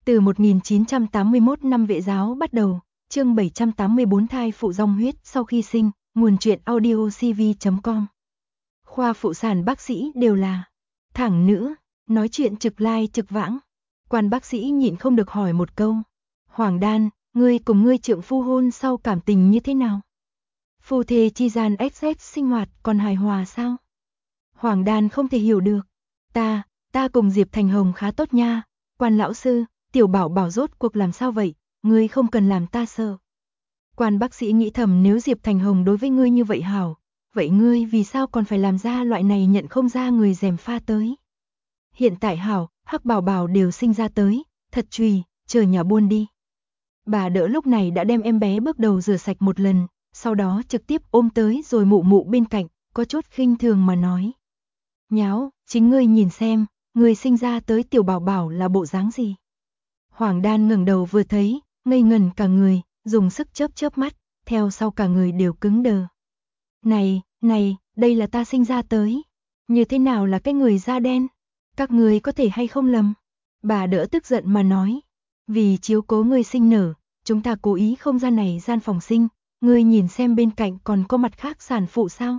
Từ 1981 năm vệ giáo bắt đầu, chương 784 thai phụ rong huyết sau khi sinh, nguồn truyện audio cv.com. Khoa phụ sản bác sĩ đều là thẳng nữ, nói chuyện trực lai trực vãng. Quan bác sĩ nhịn không được hỏi một câu. Hoàng Đan, ngươi cùng ngươi trượng phu hôn sau cảm tình như thế nào? Phu thê chi gian XX sinh hoạt còn hài hòa sao? Hoàng Đan không thể hiểu được. Ta cùng Diệp Thành Hồng khá tốt nha. Quan lão sư, tiểu bảo bảo rốt cuộc làm sao vậy? Ngươi không cần làm ta sợ. Quan bác sĩ nghĩ thầm, nếu Diệp Thành Hồng đối với ngươi như vậy hảo, vậy ngươi vì sao còn phải làm ra loại này nhận không ra người dèm pha tới? Hiện tại hảo, hắc bảo bảo đều sinh ra tới, thật chùy, chờ nhà buôn đi. Bà đỡ lúc này đã đem em bé bước đầu rửa sạch một lần, sau đó trực tiếp ôm tới rồi mụ mụ bên cạnh, có chút khinh thường mà nói. Nháo, chính ngươi nhìn xem, ngươi sinh ra tới tiểu bảo bảo là bộ dáng gì? Hoàng Đan ngẩng đầu vừa thấy, ngây ngẩn cả người, dùng sức chớp chớp mắt, theo sau cả người đều cứng đờ. Này, đây là ta sinh ra tới. Như thế nào là cái người da đen? Các ngươi có thể hay không lầm? Bà đỡ tức giận mà nói. Vì chiếu cố ngươi sinh nở, chúng ta cố ý không ra này gian phòng sinh, ngươi nhìn xem bên cạnh còn có mặt khác sản phụ sao?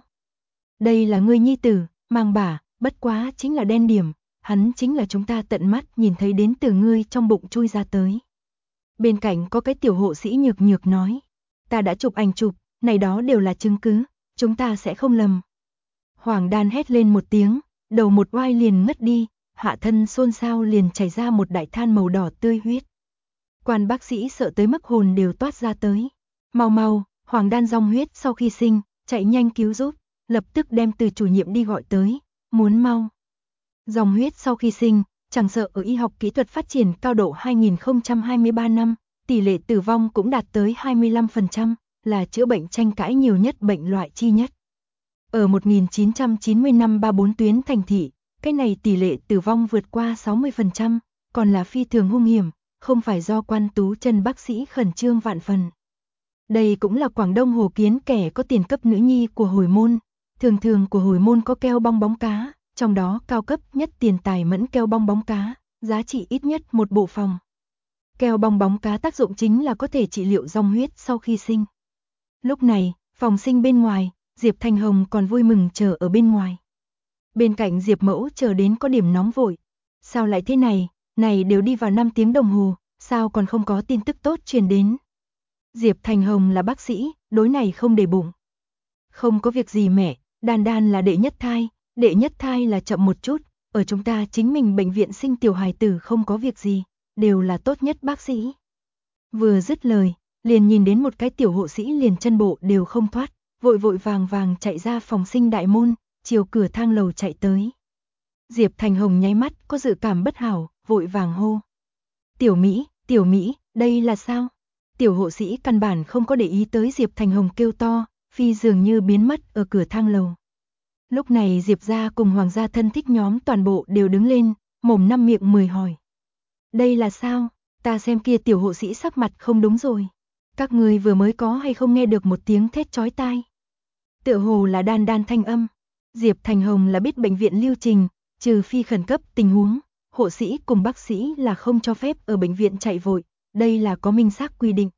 Đây là ngươi nhi tử, mang bả, bất quá chính là đen điểm, hắn chính là chúng ta tận mắt nhìn thấy đến từ ngươi trong bụng chui ra tới. Bên cạnh có cái tiểu hộ sĩ nhược nhược nói, ta đã chụp ảnh chụp, này đó đều là chứng cứ, chúng ta sẽ không lầm. Hoàng Đan hét lên một tiếng, đầu một oai liền ngất đi, hạ thân xôn xao liền chảy ra một đại than màu đỏ tươi huyết. Quan bác sĩ sợ tới mức hồn đều toát ra tới. Mau, Hoàng Đan rong huyết sau khi sinh, chạy nhanh cứu giúp, lập tức đem từ chủ nhiệm đi gọi tới, muốn mau. Rong huyết sau khi sinh, chẳng sợ ở y học kỹ thuật phát triển cao độ 2023 năm, tỷ lệ tử vong cũng đạt tới 25%, là chữa bệnh tranh cãi nhiều nhất bệnh loại chi nhất. Ở 1990 năm 34 tuyến thành thị, cái này tỷ lệ tử vong vượt qua 60%, còn là phi thường hung hiểm, không phải do Quan Tú Chân bác sĩ khẩn trương vạn phần. Đây cũng là Quảng Đông Hồ Kiến kẻ có tiền cấp nữ nhi của hồi môn, thường của hồi môn có keo bong bóng cá, trong đó cao cấp nhất tiền tài mẫn keo bong bóng cá, giá trị ít nhất một bộ phòng. Keo bong bóng cá tác dụng chính là có thể trị liệu rong huyết sau khi sinh. Lúc này, phòng sinh bên ngoài, Diệp Thành Hồng còn vui mừng chờ ở bên ngoài. Bên cạnh Diệp Mẫu chờ đến có điểm nóng vội. Sao lại thế này, đều đi vào 5 tiếng đồng hồ, sao còn không có tin tức tốt truyền đến? Diệp Thành Hồng là bác sĩ, đối này không để bụng. Không có việc gì mẹ, Đan là đệ nhất thai là chậm một chút, ở chúng ta chính mình bệnh viện sinh tiểu hài tử không có việc gì, đều là tốt nhất bác sĩ. Vừa dứt lời, liền nhìn đến một cái tiểu hộ sĩ liền chân bộ đều không thoát, vội vàng chạy ra phòng sinh đại môn, chiều cửa thang lầu chạy tới. Diệp Thành Hồng nháy mắt có dự cảm bất hảo, vội vàng hô. Tiểu Mỹ, đây là sao? Tiểu hộ sĩ căn bản không có để ý tới Diệp Thành Hồng kêu to, phi dường như biến mất ở cửa thang lầu. Lúc này Diệp gia cùng Hoàng gia thân thích nhóm toàn bộ đều đứng lên, mồm năm miệng mười hỏi. Đây là sao? Ta xem kia tiểu hộ sĩ sắc mặt không đúng rồi. Các người vừa mới có hay không nghe được một tiếng thét chói tai? Tựa hồ là Đan thanh âm. Diệp Thành Hồng là biết bệnh viện lưu trình, trừ phi khẩn cấp tình huống, hộ sĩ cùng bác sĩ là không cho phép ở bệnh viện chạy vội, đây là có minh xác quy định.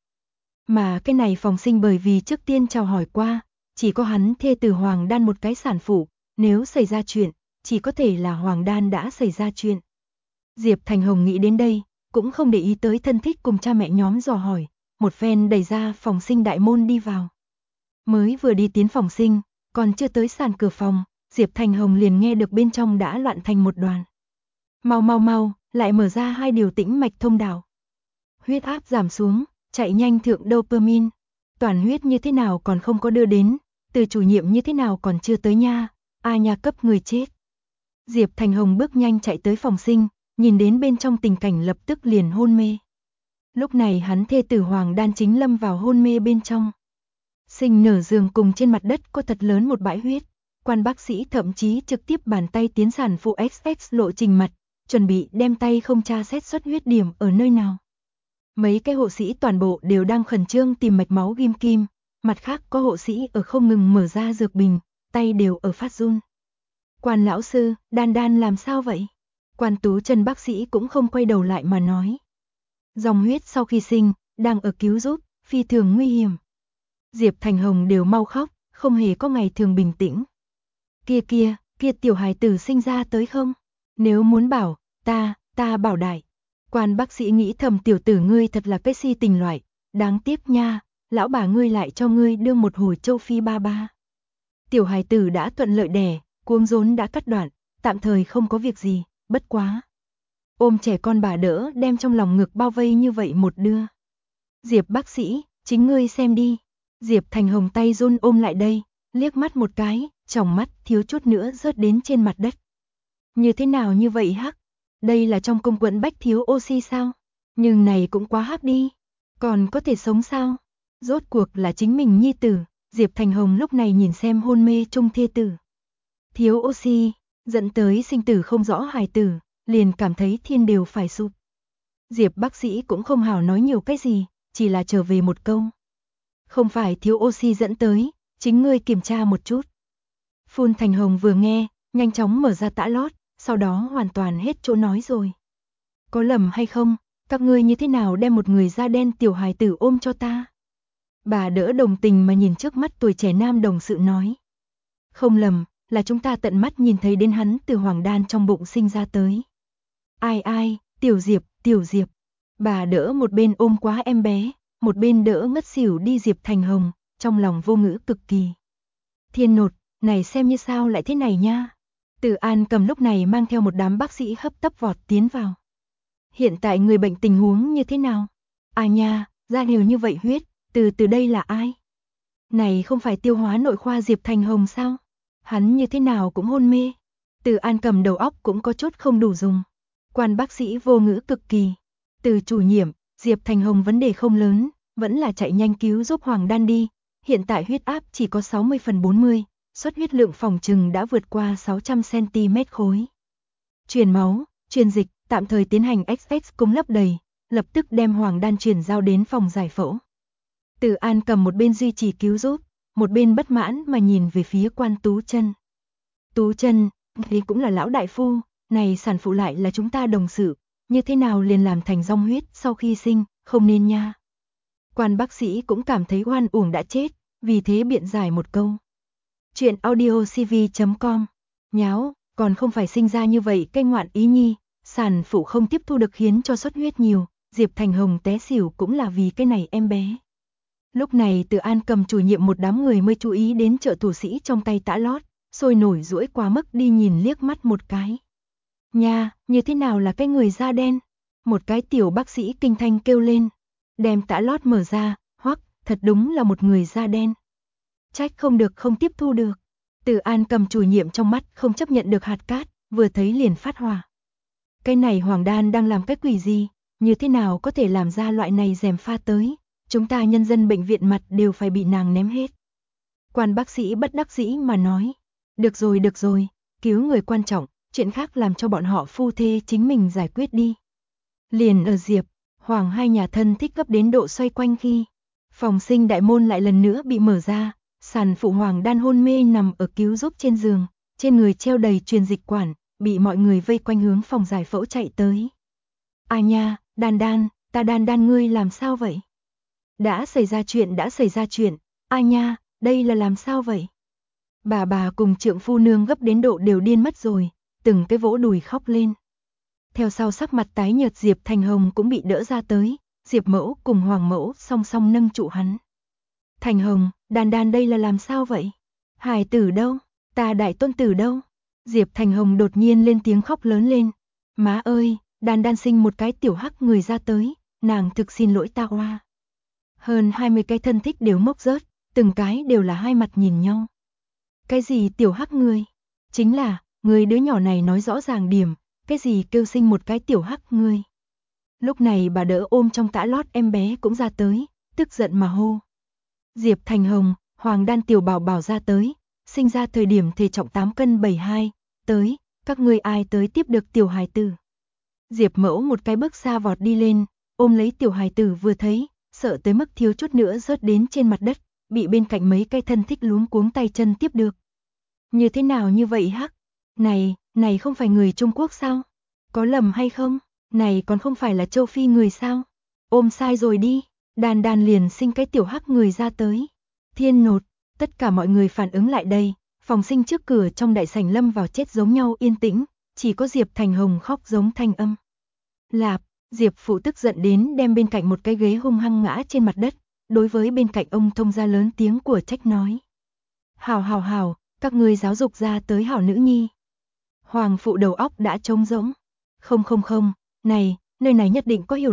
Mà cái này phòng sinh bởi vì trước tiên chào hỏi qua, chỉ có hắn thê tử Hoàng Đan một cái sản phụ, nếu xảy ra chuyện, chỉ có thể là Hoàng Đan đã xảy ra chuyện. Diệp Thành Hồng nghĩ đến đây, cũng không để ý tới thân thích cùng cha mẹ nhóm dò hỏi, một phen đẩy ra phòng sinh đại môn đi vào. Mới vừa đi tiến phòng sinh, còn chưa tới sàn cửa phòng, Diệp Thành Hồng liền nghe được bên trong đã loạn thành một đoàn. Mau, lại mở ra 2 điều tĩnh mạch thông đạo. Huyết áp giảm xuống, chạy nhanh thượng dopamine. Toàn huyết như thế nào còn không có đưa đến, từ chủ nhiệm như thế nào còn chưa tới nha, ai nha cấp người chết. Diệp Thành Hồng bước nhanh chạy tới phòng sinh, nhìn đến bên trong tình cảnh lập tức liền hôn mê. Lúc này hắn thê tử Hoàng Đan chính lâm vào hôn mê bên trong. Sinh nở giường cùng trên mặt đất có thật lớn một bãi huyết, quan bác sĩ thậm chí trực tiếp bàn tay tiến sản phụ XX lộ trình mặt, chuẩn bị đem tay không tra xét xuất huyết điểm ở nơi nào. Mấy cái hộ sĩ toàn bộ đều đang khẩn trương tìm mạch máu ghim kim, mặt khác có hộ sĩ ở không ngừng mở ra dược bình, tay đều ở phát run. Quan lão sư, Đan làm sao vậy? Quan Tú Chân bác sĩ cũng không quay đầu lại mà nói. Dòng huyết sau khi sinh, đang ở cứu giúp, phi thường nguy hiểm. Diệp Thành Hồng đều mau khóc, không hề có ngày thường bình tĩnh. Kia tiểu hài tử sinh ra tới không? Nếu muốn bảo, ta bảo đại. Quan bác sĩ nghĩ thầm tiểu tử ngươi thật là cái si tình loại, đáng tiếc nha, lão bà ngươi lại cho ngươi đưa một hồi châu Phi ba ba. Tiểu hài tử đã thuận lợi đẻ, cuống rốn đã cắt đoạn, tạm thời không có việc gì, bất quá. Ôm trẻ con bà đỡ đem trong lòng ngực bao vây như vậy một đưa. Diệp bác sĩ, chính ngươi xem đi. Diệp Thành Hồng tay run ôm lại đây, liếc mắt một cái, tròng mắt thiếu chút nữa rớt đến trên mặt đất. Như thế nào như vậy hắc? Đây là trong công quận bách thiếu oxy sao? Nhưng này cũng quá hắc đi. Còn có thể sống sao? Rốt cuộc là chính mình nhi tử. Diệp Thành Hồng lúc này nhìn xem hôn mê chung thê tử. Thiếu oxy, dẫn tới sinh tử không rõ hài tử, liền cảm thấy thiên đều phải sụp. Diệp bác sĩ cũng không hảo nói nhiều cái gì, chỉ là trở về một câu. Không phải thiếu oxy dẫn tới, chính ngươi kiểm tra một chút. Phun Thành Hồng vừa nghe, nhanh chóng mở ra tã lót, sau đó hoàn toàn hết chỗ nói rồi. Có lầm hay không, các ngươi như thế nào đem một người da đen tiểu hài tử ôm cho ta? Bà đỡ đồng tình mà nhìn trước mắt tuổi trẻ nam đồng sự nói. Không lầm, là chúng ta tận mắt nhìn thấy đến hắn từ hoàng đan trong bụng sinh ra tới. Ai, tiểu Diệp. Bà đỡ một bên ôm quá em bé, một bên đỡ ngất xỉu đi Diệp Thành Hồng, trong lòng vô ngữ cực kỳ. Thiên nột, này xem như sao lại thế này nha. Từ An Cầm lúc này mang theo một đám bác sĩ hấp tấp vọt tiến vào. Hiện tại người bệnh tình huống như thế nào? À nha, ra nhiều như vậy huyết, từ đây là ai? Này không phải tiêu hóa nội khoa Diệp Thành Hồng sao? Hắn như thế nào cũng hôn mê. Từ An Cầm đầu óc cũng có chút không đủ dùng. Quan bác sĩ vô ngữ cực kỳ. Từ chủ nhiệm, Diệp Thành Hồng vấn đề không lớn, vẫn là chạy nhanh cứu giúp Hoàng Đan đi. Hiện tại huyết áp chỉ có 60/40, xuất huyết lượng phòng trừng đã vượt qua 600cm khối. Truyền máu, truyền dịch, tạm thời tiến hành XX cung lấp đầy, lập tức đem Hoàng Đan chuyển giao đến phòng giải phẫu. Từ An Cầm một bên duy trì cứu giúp, một bên bất mãn mà nhìn về phía Quan Tú Chân. Tú Chân, thì cũng là lão đại phu, này sản phụ lại là chúng ta đồng sự, như thế nào liền làm thành rong huyết sau khi sinh, không nên nha. Quan bác sĩ cũng cảm thấy oan uổng đã chết, vì thế biện giải một câu. Chuyện audiocv.com, nháo, còn không phải sinh ra như vậy cây ngoạn ý nhi, sản phụ không tiếp thu được khiến cho xuất huyết nhiều, Diệp Thành Hồng té xỉu cũng là vì cái này em bé. Lúc này Từ An Cầm chủ nhiệm một đám người mới chú ý đến trợ thủ sĩ trong tay tã lót, sôi nổi duỗi quá mức đi nhìn liếc mắt một cái. Nha, như thế nào là cái người da đen? Một cái tiểu bác sĩ kinh thanh kêu lên, đem tã lót mở ra, hoắc, thật đúng là một người da đen. Trách không được không tiếp thu được. Từ An Cầm chủ nhiệm trong mắt không chấp nhận được hạt cát, vừa thấy liền phát hỏa. Cái này Hoàng Đan đang làm cái quỷ gì, như thế nào có thể làm ra loại này dèm pha tới, chúng ta nhân dân bệnh viện mặt đều phải bị nàng ném hết. Quan bác sĩ bất đắc dĩ mà nói, được rồi, cứu người quan trọng, chuyện khác làm cho bọn họ phu thê chính mình giải quyết đi. Liền ở Diệp, Hoàng hai nhà thân thích gấp đến độ xoay quanh khi, phòng sinh đại môn lại lần nữa bị mở ra, sản phụ Hoàng Đan hôn mê nằm ở cứu giúp trên giường, trên người treo đầy truyền dịch quản, bị mọi người vây quanh hướng phòng giải phẫu chạy tới. À nha, Đan Đan ngươi làm sao vậy? Đã xảy ra chuyện, à nha, đây là làm sao vậy? Bà cùng trượng phu nương gấp đến độ đều điên mất rồi, từng cái vỗ đùi khóc lên. Theo sau sắc mặt tái nhợt Diệp Thành Hồng cũng bị đỡ ra tới, Diệp Mẫu cùng Hoàng Mẫu song song nâng trụ hắn. Thành Hồng, Đan đây là làm sao vậy? Hài tử đâu? Ta đại tôn tử đâu? Diệp Thành Hồng đột nhiên lên tiếng khóc lớn lên. Má ơi, Đan sinh một cái tiểu hắc người ra tới, nàng thực xin lỗi ta oa. Hơn 20 cái thân thích đều mốc rớt, từng cái đều là hai mặt nhìn nhau. Cái gì tiểu hắc người? Chính là, người đứa nhỏ này nói rõ ràng điểm, cái gì kêu sinh một cái tiểu hắc người. Lúc này bà đỡ ôm trong tã lót em bé cũng ra tới, tức giận mà hô. Diệp Thành Hồng, Hoàng Đan tiểu bảo bảo ra tới, sinh ra thời điểm thể trọng 8 cân 72, tới, các ngươi ai tới tiếp được tiểu hài tử. Diệp Mẫu một cái bước xa vọt đi lên, ôm lấy tiểu hài tử vừa thấy, sợ tới mức thiếu chút nữa rớt đến trên mặt đất, bị bên cạnh mấy cái thân thích luống cuống tay chân tiếp được. Như thế nào như vậy hắc? Này không phải người Trung Quốc sao? Có lầm hay không? Này còn không phải là châu Phi người sao? Ôm sai rồi đi, đàn đàn liền sinh cái tiểu hắc người ra tới. Thiên nột, tất cả mọi người phản ứng lại đây, phòng sinh trước cửa trong đại sảnh lâm vào chết giống nhau yên tĩnh, chỉ có Diệp Thành Hồng khóc giống thanh âm. Lạp, Diệp phụ tức giận đến đem bên cạnh một cái ghế hung hăng ngã trên mặt đất, đối với bên cạnh ông thông gia lớn tiếng của trách nói. Hảo, các ngươi giáo dục ra tới hảo nữ nhi. Hoàng phụ đầu óc đã trống rỗng. Không, này, nơi này nhất định có hiểu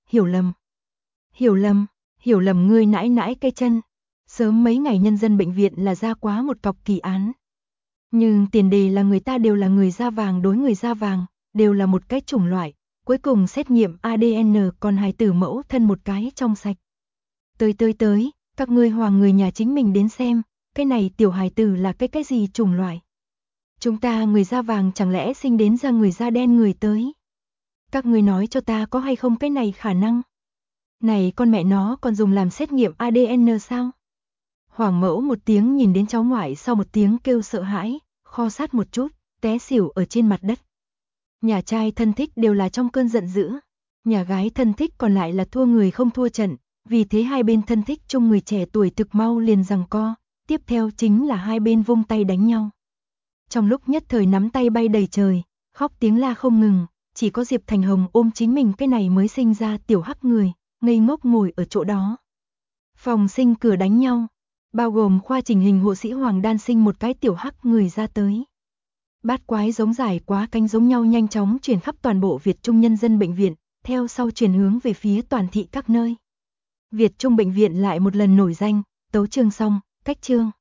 lầm ngươi nãi nãi cây chân. Sớm mấy ngày nhân dân bệnh viện là ra quá một cọc kỳ án. Nhưng tiền đề là người ta đều là người da vàng đối người da vàng, đều là một cái chủng loại, cuối cùng xét nghiệm ADN còn hài tử mẫu thân một cái trong sạch. Tới, các ngươi hoàng người nhà chính mình đến xem, cái này tiểu hài tử là cái gì chủng loại. Chúng ta người da vàng chẳng lẽ sinh đến ra người da đen người tới. Các ngươi nói cho ta có hay không cái này khả năng. Này con mẹ nó còn dùng làm xét nghiệm ADN sao? Hoàng mẫu một tiếng nhìn đến cháu ngoại sau một tiếng kêu sợ hãi, kho sát một chút, té xỉu ở trên mặt đất. Nhà trai thân thích đều là trong cơn giận dữ, nhà gái thân thích còn lại là thua người không thua trận, vì thế hai bên thân thích chung người trẻ tuổi thực mau liền giằng co, tiếp theo chính là hai bên vung tay đánh nhau. Trong lúc nhất thời nắm tay bay đầy trời, khóc tiếng la không ngừng, chỉ có Diệp Thành Hồng ôm chính mình cái này mới sinh ra tiểu hắc người, ngây ngốc ngồi ở chỗ đó. Phòng sinh cửa đánh nhau, bao gồm khoa chỉnh hình hộ sĩ Hoàng Đan sinh một cái tiểu hắc người ra tới. Bát quái giống giải quá cánh giống nhau nhanh chóng truyền khắp toàn bộ Việt Trung Nhân dân bệnh viện, theo sau truyền hướng về phía toàn thị các nơi. Việt Trung bệnh viện lại một lần nổi danh, tấu chương xong, cách chương.